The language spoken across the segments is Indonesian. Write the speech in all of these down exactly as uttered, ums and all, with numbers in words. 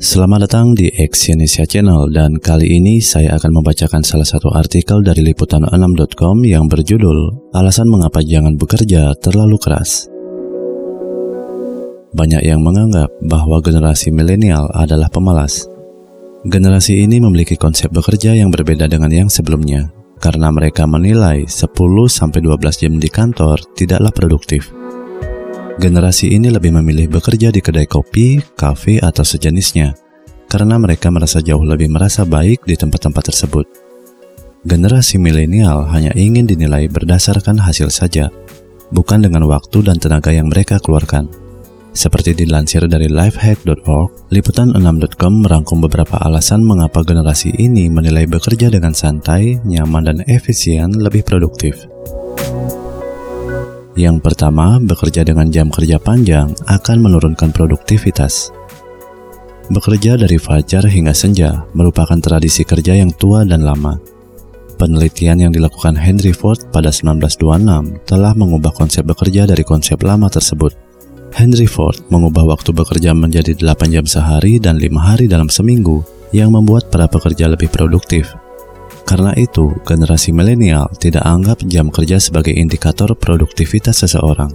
Selamat datang di Exyonesia Channel, dan kali ini saya akan membacakan salah satu artikel dari liputan enam titik com yang berjudul Alasan Mengapa Jangan Bekerja Terlalu Keras. Banyak yang menganggap bahwa generasi milenial adalah pemalas. Generasi ini memiliki konsep bekerja yang berbeda dengan yang sebelumnya, karena mereka menilai sepuluh sampai dua belas jam di kantor tidaklah produktif. Generasi ini lebih memilih bekerja di kedai kopi, kafe, atau sejenisnya, karena mereka merasa jauh lebih merasa baik di tempat-tempat tersebut. Generasi milenial hanya ingin dinilai berdasarkan hasil saja, bukan dengan waktu dan tenaga yang mereka keluarkan. Seperti dilansir dari lifehack titik org, liputan enam titik com merangkum beberapa alasan mengapa generasi ini menilai bekerja dengan santai, nyaman, dan efisien lebih produktif. Yang pertama, bekerja dengan jam kerja panjang akan menurunkan produktivitas. Bekerja dari fajar hingga senja merupakan tradisi kerja yang tua dan lama. Penelitian yang dilakukan Henry Ford pada seribu sembilan ratus dua puluh enam telah mengubah konsep bekerja dari konsep lama tersebut. Henry Ford mengubah waktu bekerja menjadi delapan jam sehari dan lima hari dalam seminggu, yang membuat para pekerja lebih produktif. Karena itu, generasi milenial tidak anggap jam kerja sebagai indikator produktivitas seseorang.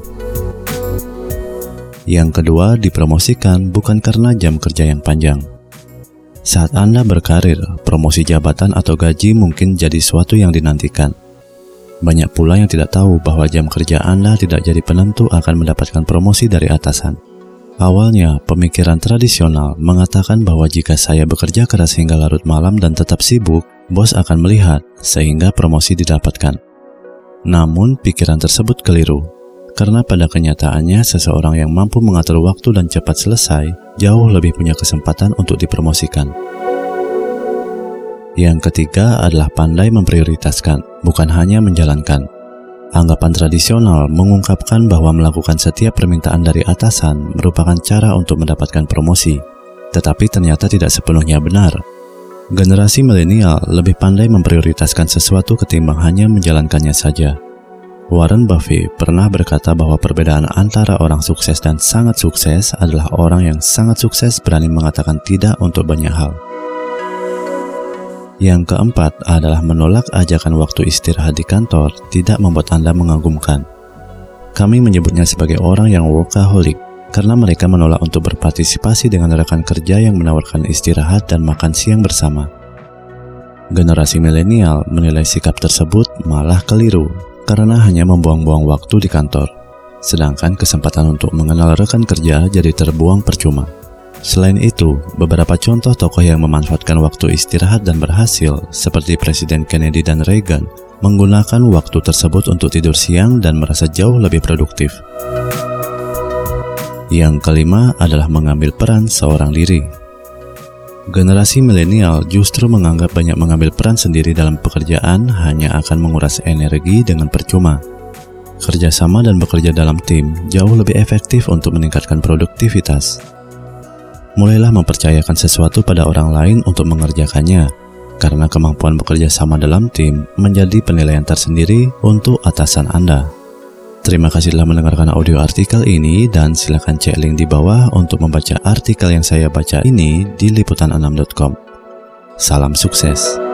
Yang kedua, dipromosikan bukan karena jam kerja yang panjang. Saat Anda berkarir, promosi jabatan atau gaji mungkin jadi suatu yang dinantikan. Banyak pula yang tidak tahu bahwa jam kerja Anda tidak jadi penentu akan mendapatkan promosi dari atasan. Awalnya, pemikiran tradisional mengatakan bahwa jika saya bekerja keras hingga larut malam dan tetap sibuk, bos akan melihat sehingga promosi didapatkan. Namun, pikiran tersebut keliru, karena pada kenyataannya seseorang yang mampu mengatur waktu dan cepat selesai jauh lebih punya kesempatan untuk dipromosikan. Yang ketiga adalah pandai memprioritaskan, bukan hanya menjalankan. Anggapan tradisional mengungkapkan bahwa melakukan setiap permintaan dari atasan merupakan cara untuk mendapatkan promosi, tetapi ternyata tidak sepenuhnya benar. Generasi milenial lebih pandai memprioritaskan sesuatu ketimbang hanya menjalankannya saja. Warren Buffett pernah berkata bahwa perbedaan antara orang sukses dan sangat sukses adalah orang yang sangat sukses berani mengatakan tidak untuk banyak hal. Yang keempat adalah menolak ajakan waktu istirahat di kantor tidak membuat Anda mengagumkan. Kami menyebutnya sebagai orang yang workaholic, karena mereka menolak untuk berpartisipasi dengan rekan kerja yang menawarkan istirahat dan makan siang bersama. Generasi milenial menilai sikap tersebut malah keliru, karena hanya membuang-buang waktu di kantor, sedangkan kesempatan untuk mengenal rekan kerja jadi terbuang percuma. Selain itu, beberapa contoh tokoh yang memanfaatkan waktu istirahat dan berhasil, seperti Presiden Kennedy dan Reagan, menggunakan waktu tersebut untuk tidur siang dan merasa jauh lebih produktif. Yang kelima adalah mengambil peran seorang diri. Generasi milenial justru menganggap banyak mengambil peran sendiri dalam pekerjaan hanya akan menguras energi dengan percuma. Kerjasama dan bekerja dalam tim jauh lebih efektif untuk meningkatkan produktivitas. Mulailah mempercayakan sesuatu pada orang lain untuk mengerjakannya, karena kemampuan bekerja sama dalam tim menjadi penilaian tersendiri untuk atasan Anda. Terima kasih telah mendengarkan audio artikel ini, dan silakan cek link di bawah untuk membaca artikel yang saya baca ini di liputan enam titik com. Salam sukses.